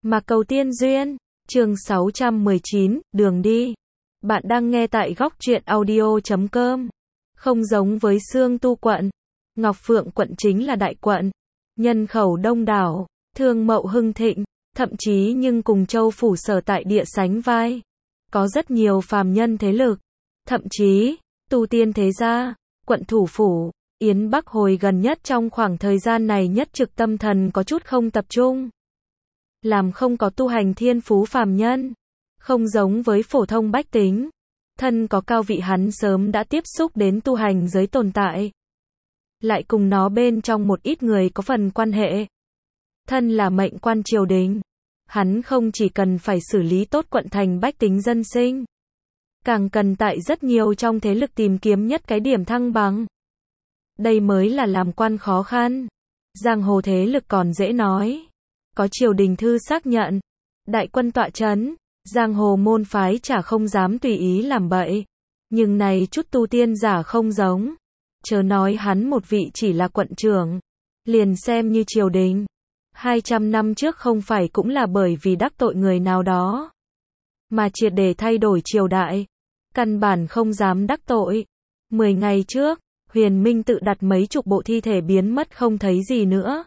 Mà cầu tiên duyên, chương 619, đường đi. Bạn đang nghe tại góc truyện audio.com. Không giống với Xương Tu quận, Ngọc Phượng quận chính là đại quận, nhân khẩu đông đảo, thương mậu hưng thịnh, thậm chí nhưng cùng châu phủ sở tại địa sánh vai. Có rất nhiều phàm nhân thế lực, thậm chí, tu tiên thế gia, quận thủ phủ, Yến Bắc hồi gần nhất trong khoảng thời gian này nhất trực tâm thần có chút không tập trung. Làm không có tu hành thiên phú phàm nhân, không giống với phổ thông bách tính. Thân có cao vị hắn sớm đã tiếp xúc đến tu hành giới tồn tại. Lại cùng nó bên trong một ít người có phần quan hệ. Thân là mệnh quan triều đình. Hắn không chỉ cần phải xử lý tốt quận thành bách tính dân sinh. Càng cần tại rất nhiều trong thế lực tìm kiếm nhất cái điểm thăng bằng. Đây mới là làm quan khó khăn. Giang hồ thế lực còn dễ nói. Có triều đình thư xác nhận. Đại quân tọa trấn. Giang hồ môn phái chả không dám tùy ý làm bậy. Nhưng này chút tu tiên giả không giống. Chớ nói hắn một vị chỉ là quận trưởng. Liền xem như triều đình. 200 năm trước không phải cũng là bởi vì đắc tội người nào đó. Mà triệt để thay đổi triều đại. Căn bản không dám đắc tội. 10 ngày trước, Huyền Minh tự đặt mấy chục bộ thi thể biến mất không thấy gì nữa.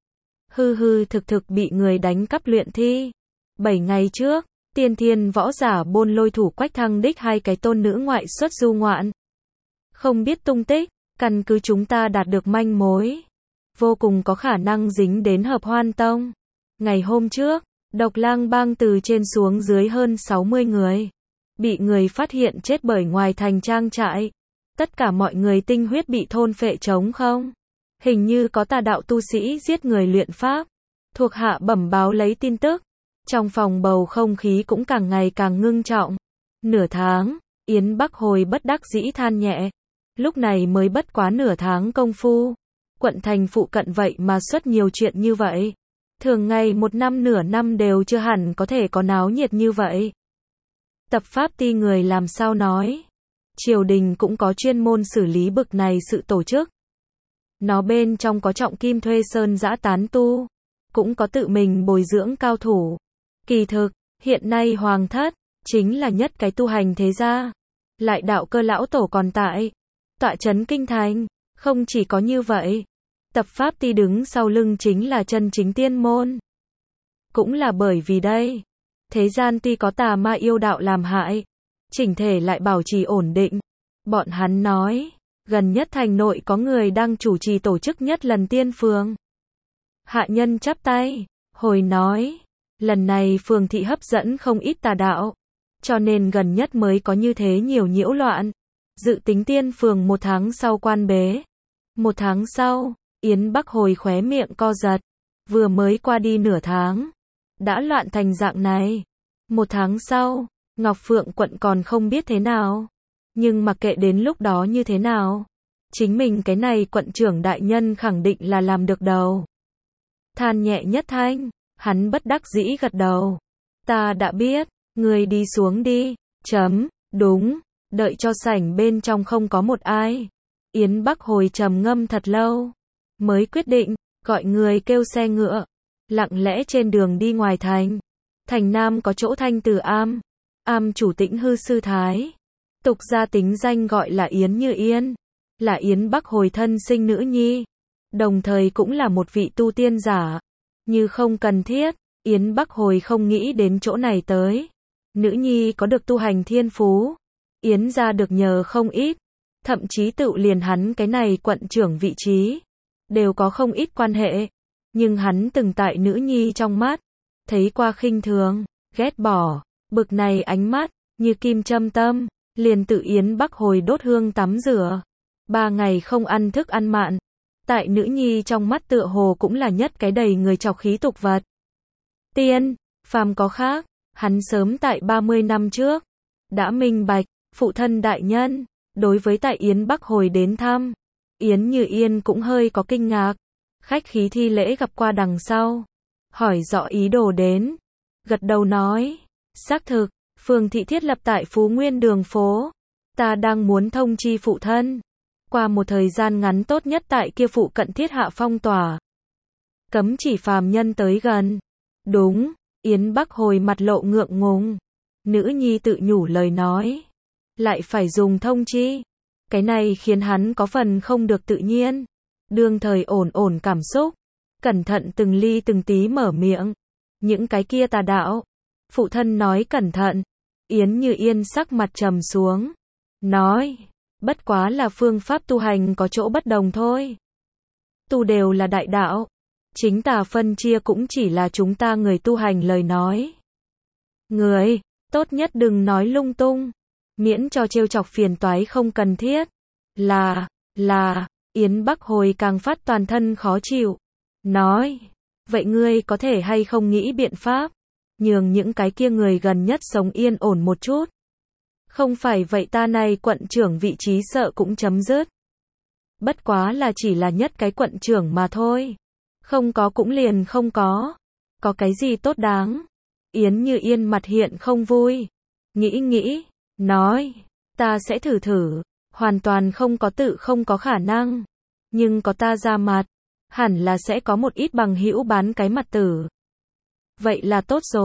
Hư thực bị người đánh cắp luyện thi. 7 ngày trước, tiên thiên võ giả Bôn Lôi thủ Quách Thăng đích hai cái tôn nữ ngoại xuất du ngoạn. Không biết tung tích, căn cứ chúng ta đạt được manh mối. Vô cùng có khả năng dính đến Hợp Hoan Tông. Ngày hôm trước, Độc Lang Bang từ trên xuống dưới hơn 60 người. Bị người phát hiện chết bởi ngoài thành trang trại. Tất cả mọi người tinh huyết bị thôn phệ trống không. Hình như có tà đạo tu sĩ giết người luyện pháp. Thuộc hạ bẩm báo lấy tin tức. Trong phòng bầu không khí cũng càng ngày càng ngưng trọng. Nửa tháng, Yến Bắc hồi bất đắc dĩ than nhẹ. Lúc này mới bất quá nửa tháng công phu. Quận thành phụ cận vậy mà xuất nhiều chuyện như vậy. Thường ngày một năm nửa năm đều chưa hẳn có thể có náo nhiệt như vậy. Tập pháp ti người làm sao nói. Triều đình cũng có chuyên môn xử lý bực này sự tổ chức. Nó bên trong có trọng kim thuê sơn dã tán tu. Cũng có tự mình bồi dưỡng cao thủ. Kỳ thực, hiện nay hoàng thất, chính là nhất cái tu hành thế gia. Lại đạo cơ lão tổ còn tại. Tọa trấn kinh thành, không chỉ có như vậy. Tập pháp ti đứng sau lưng chính là chân chính tiên môn. Cũng là bởi vì đây. Thế gian ti có tà ma yêu đạo làm hại. Chỉnh thể lại bảo trì ổn định. Bọn hắn nói, gần nhất thành nội có người đang chủ trì tổ chức nhất lần tiên phường. Hạ nhân chắp tay, hồi nói. Lần này phường thị hấp dẫn không ít tà đạo. Cho nên gần nhất mới có như thế nhiều nhiễu loạn. Dự tính tiên phường 1 tháng sau quan bế. 1 tháng sau, Yến Bắc hồi khóe miệng co giật. Vừa mới qua đi nửa tháng. Đã loạn thành dạng này. 1 tháng sau, Ngọc Phượng quận còn không biết thế nào. Nhưng mặc kệ đến lúc đó như thế nào. Chính mình cái này quận trưởng đại nhân khẳng định là làm được đầu. Than nhẹ nhất thanh. Hắn bất đắc dĩ gật đầu. Ta đã biết, người đi xuống đi. Đúng, đợi cho sảnh bên trong không có một ai. Yến Bắc hồi trầm ngâm thật lâu. Mới quyết định, gọi người kêu xe ngựa. Lặng lẽ trên đường đi ngoài thành. Thành Nam có chỗ Thanh Từ Am. Am chủ Tĩnh Hư Sư Thái. Tục gia tính danh gọi là Yến Như Yên. Là Yến Bắc hồi thân sinh nữ nhi. Đồng thời cũng là một vị tu tiên giả. Như không cần thiết, Yến Bắc hồi không nghĩ đến chỗ này tới. Nữ nhi có được tu hành thiên phú. Yến gia được nhờ không ít. Thậm chí tự liền hắn cái này quận trưởng vị trí. Đều có không ít quan hệ. Nhưng hắn từng tại nữ nhi trong mắt. Thấy qua khinh thường, ghét bỏ. Bực này ánh mắt, như kim châm tâm. Liền tự Yến Bắc hồi đốt hương tắm rửa. 3 ngày không ăn thức ăn mặn. Tại nữ nhi trong mắt tựa hồ cũng là nhất cái đầy người trọc khí tục vật. Tiên, phàm có khác, hắn sớm tại 30 năm trước. Đã minh bạch, phụ thân đại nhân, đối với tại Yến Bắc hồi đến thăm. Yến Như Yên cũng hơi có kinh ngạc. Khách khí thi lễ gặp qua đằng sau. Hỏi rõ ý đồ đến. Gật đầu nói. Xác thực, phường thị thiết lập tại Phú Nguyên đường phố. Ta đang muốn thông chi phụ thân. Qua một thời gian ngắn tốt nhất tại kia phụ cận thiết hạ phong tỏa. Cấm chỉ phàm nhân tới gần. Đúng, Yến Bắc Hồi mặt lộ ngượng ngùng. Nữ nhi tự nhủ lời nói. Lại phải dùng thông chi. Cái này khiến hắn có phần không được tự nhiên. Đương thời ổn ổn cảm xúc. Cẩn thận từng ly từng tí mở miệng. Những cái kia tà đạo. Phụ thân nói cẩn thận. Yến Như Yên sắc mặt trầm xuống. Nói. Bất quá là phương pháp tu hành có chỗ bất đồng thôi. Tu đều là đại đạo. Chính tà phân chia cũng chỉ là chúng ta người tu hành lời nói. Người, tốt nhất đừng nói lung tung. Miễn cho trêu chọc phiền toái không cần thiết. Là, Yến Bắc Hồi càng phát toàn thân khó chịu. Nói, vậy ngươi có thể hay không nghĩ biện pháp, nhường những cái kia người gần nhất sống yên ổn một chút. Không phải vậy ta này quận trưởng vị trí sợ cũng chấm dứt. Bất quá là chỉ là nhất cái quận trưởng mà thôi. Không có cũng liền không có. Có cái gì tốt đáng. Yến Như Yên mặt hiện không vui. Nghĩ, nói, ta sẽ thử. Hoàn toàn không có không có khả năng. Nhưng có ta ra mặt, hẳn là sẽ có một ít bằng hữu bán cái mặt tử. Vậy là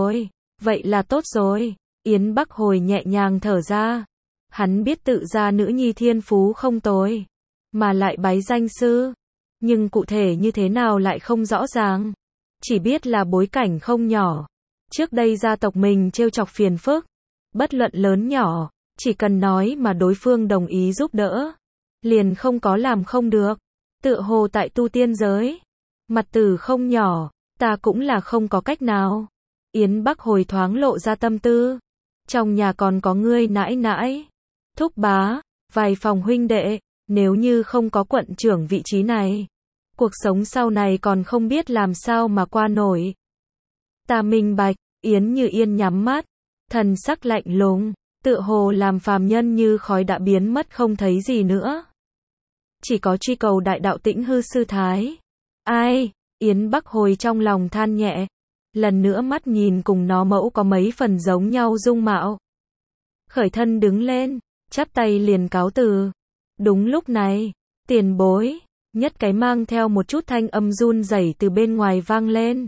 tốt rồi. Yến Bắc Hồi nhẹ nhàng thở ra. Hắn biết tự ra nữ nhi thiên phú không tồi, mà lại bái danh sư. Nhưng cụ thể như thế nào lại không rõ ràng. Chỉ biết là bối cảnh không nhỏ. Trước đây gia tộc mình trêu chọc phiền phức. Bất luận lớn nhỏ, chỉ cần nói mà đối phương đồng ý giúp đỡ. Liền không có làm không được. Tựa hồ tại tu tiên giới. Mặt tử không nhỏ, ta cũng là không có cách nào. Yến Bắc Hồi thoáng lộ ra tâm tư. Trong nhà còn có ngươi nãi nãi, thúc bá, vài phòng huynh đệ. Nếu như không có quận trưởng vị trí này, cuộc sống sau này còn không biết làm sao mà qua nổi. Ta minh bạch. Yến Như Yên nhắm mắt, thần sắc lạnh lùng, tựa hồ làm phàm nhân như khói đã biến mất không thấy gì nữa. Chỉ có truy cầu đại đạo Tĩnh Hư sư thái. Ai? Yến Bắc Hồi trong lòng than nhẹ. Lần nữa mắt nhìn cùng nó mẫu có mấy phần giống nhau dung mạo. Khởi thân đứng lên, chắp tay liền cáo từ. Đúng lúc này, tiền bối, nhất cái mang theo một chút thanh âm run rẩy từ bên ngoài vang lên.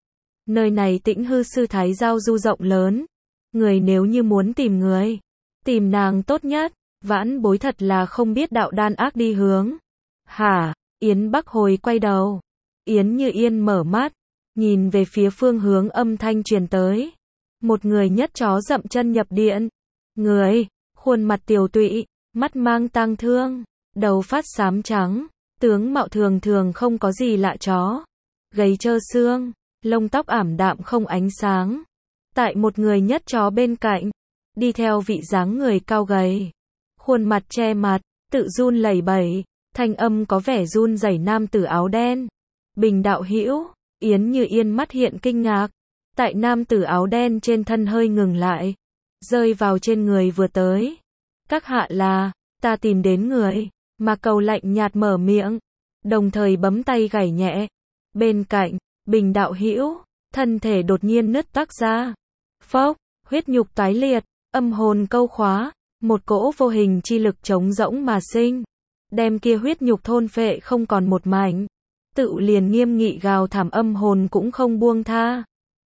Nơi này Tĩnh Hư sư thái giao du rộng lớn. Người nếu như muốn tìm người, tìm nàng tốt nhất. Vãn bối thật là không biết đạo đan ác đi hướng. Hả? Yến Bắc Hồi quay đầu. Yến Như Yên mở mắt, nhìn về phía phương hướng âm thanh truyền tới. Một người nhất chó dậm chân nhập điện. Người, khuôn mặt tiều tụy, mắt mang tang thương, đầu phát xám trắng, tướng mạo thường thường không có gì lạ chó. Gầy trơ xương, lông tóc ảm đạm không ánh sáng. Tại một người nhất chó bên cạnh, đi theo vị dáng người cao gầy. Khuôn mặt che mặt, tự run lẩy bẩy, thanh âm có vẻ run rẩy nam tử áo đen. Bình đạo hữu, Yến Như Yên mắt hiện kinh ngạc. Tại nam tử áo đen trên thân hơi ngừng lại, rơi vào trên người vừa tới. Các hạ là, ta tìm đến người. Mà Cầu lạnh nhạt mở miệng, đồng thời bấm tay gảy nhẹ. Bên cạnh, Bình đạo hữu, thân thể đột nhiên nứt toác ra. Phốc, huyết nhục toái liệt, âm hồn câu khóa. Một cỗ vô hình chi lực trống rỗng mà sinh, đem kia huyết nhục thôn phệ không còn một mảnh. Tự liền nghiêm nghị gào thảm âm hồn cũng không buông tha.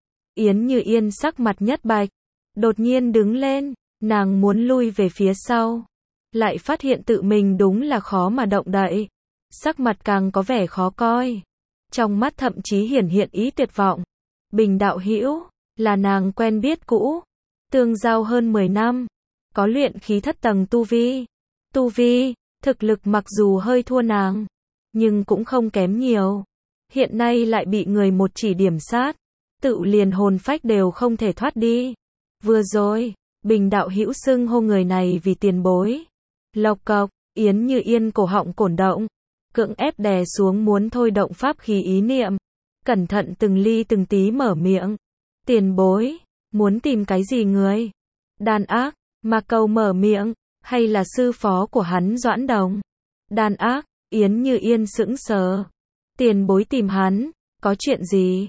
Yến Như Yên sắc mặt nhất bạch, đột nhiên đứng lên, nàng muốn lui về phía sau, lại phát hiện tự mình đúng là khó mà động đậy. Sắc mặt càng có vẻ khó coi, trong mắt thậm chí hiển hiện ý tuyệt vọng. Bình đạo hữu, là nàng quen biết cũ, tương giao hơn 10 năm. Có luyện khí thất tầng tu vi, thực lực mặc dù hơi thua nàng, nhưng cũng không kém nhiều. Hiện nay lại bị người một chỉ điểm sát, tự liền hồn phách đều không thể thoát đi. Vừa rồi, Bình đạo hữu xưng hô người này vì tiền bối. Lộc cộc, Yến Như Yên cổ họng cổn động, cưỡng ép đè xuống muốn thôi động pháp khí ý niệm, cẩn thận từng ly từng tí mở miệng. Tiền bối, muốn tìm cái gì người? Đàn ác. Mà Cầu mở miệng, hay là sư phó của hắn Doãn Đồng? Đàn ác, Yến Như Yên sững sờ. Tiền bối tìm hắn, có chuyện gì?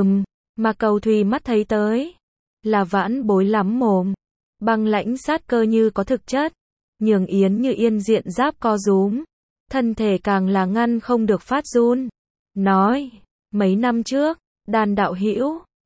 Mà Cầu thùy mắt thấy tới. Là vãn bối lắm mồm. Băng lãnh sát cơ như có thực chất. Nhường Yến Như Yên diện giáp co rúm. Thân thể càng là ngăn không được phát run. Nói, mấy năm trước, Đàn đạo hữu,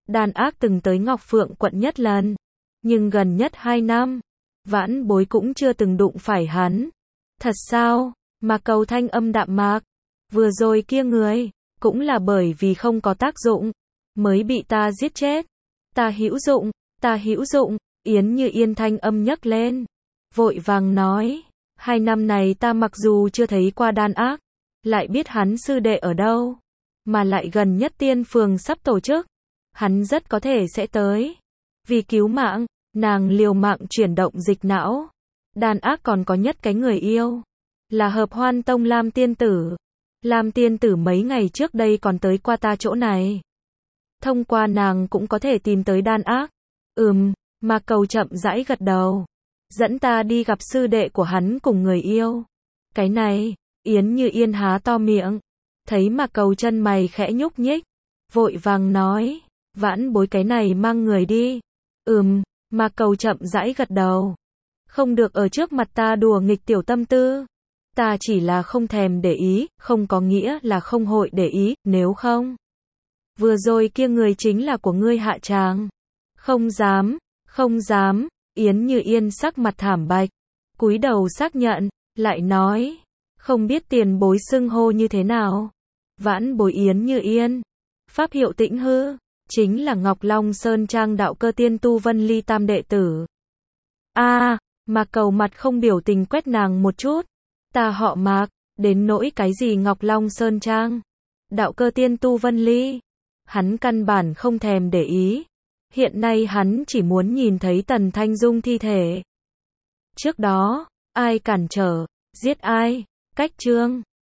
Đàn Ác từng tới Ngọc Phượng quận nhất lần, nhưng gần nhất 2 năm, Vãn Bối cũng chưa từng đụng phải hắn. Thật sao? Mạc Cầu thanh âm đạm mạc. Vừa rồi kia người, cũng là bởi vì không có tác dụng, mới bị ta giết chết. Ta hữu dụng, Yến Như Yên thanh âm nhấc lên. Vội vàng nói, 2 năm này ta mặc dù chưa thấy qua Đàn Ác, lại biết hắn sư đệ ở đâu, mà lại gần nhất tiên phường sắp tổ chức, hắn rất có thể sẽ tới. Vì cứu mạng, nàng liều mạng chuyển động dịch não. Đàn Ác còn có nhất cái người yêu, là Hợp Hoan Tông Lam tiên tử. Lam tiên tử mấy ngày trước đây còn tới qua ta chỗ này. Thông qua nàng cũng có thể tìm tới Đàn Ác. Mạc Cầu chậm rãi gật đầu. Dẫn ta đi gặp sư đệ của hắn cùng người yêu. Cái này, Yến Như Yên há to miệng. Thấy Mạc Cầu chân mày khẽ nhúc nhích, vội vàng nói, Vãn Bối cái này mang người đi. Mạc Cầu chậm rãi gật đầu. Không được ở trước mặt ta đùa nghịch tiểu tâm tư. Ta chỉ là không thèm để ý, không có nghĩa là không hội để ý, nếu không. Vừa rồi kia người chính là của ngươi hạ tràng. Không dám, Yến Như Yên sắc mặt thảm bạch, cúi đầu xác nhận, lại nói, không biết tiền bối xưng hô như thế nào. Vãn Bối Yến Như Yên, pháp hiệu Tĩnh Hư, chính là Ngọc Long Sơn Trang đạo cơ tiên tu Vân Ly tam đệ tử. Mạc Cầu mặt không biểu tình quét nàng một chút. Ta họ Mạc, đến nỗi cái gì Ngọc Long Sơn Trang, đạo cơ tiên tu Vân Ly, hắn căn bản không thèm để ý. Hiện nay hắn chỉ muốn nhìn thấy Tần Thanh Dung thi thể. Trước đó, ai cản trở, giết ai, cách chương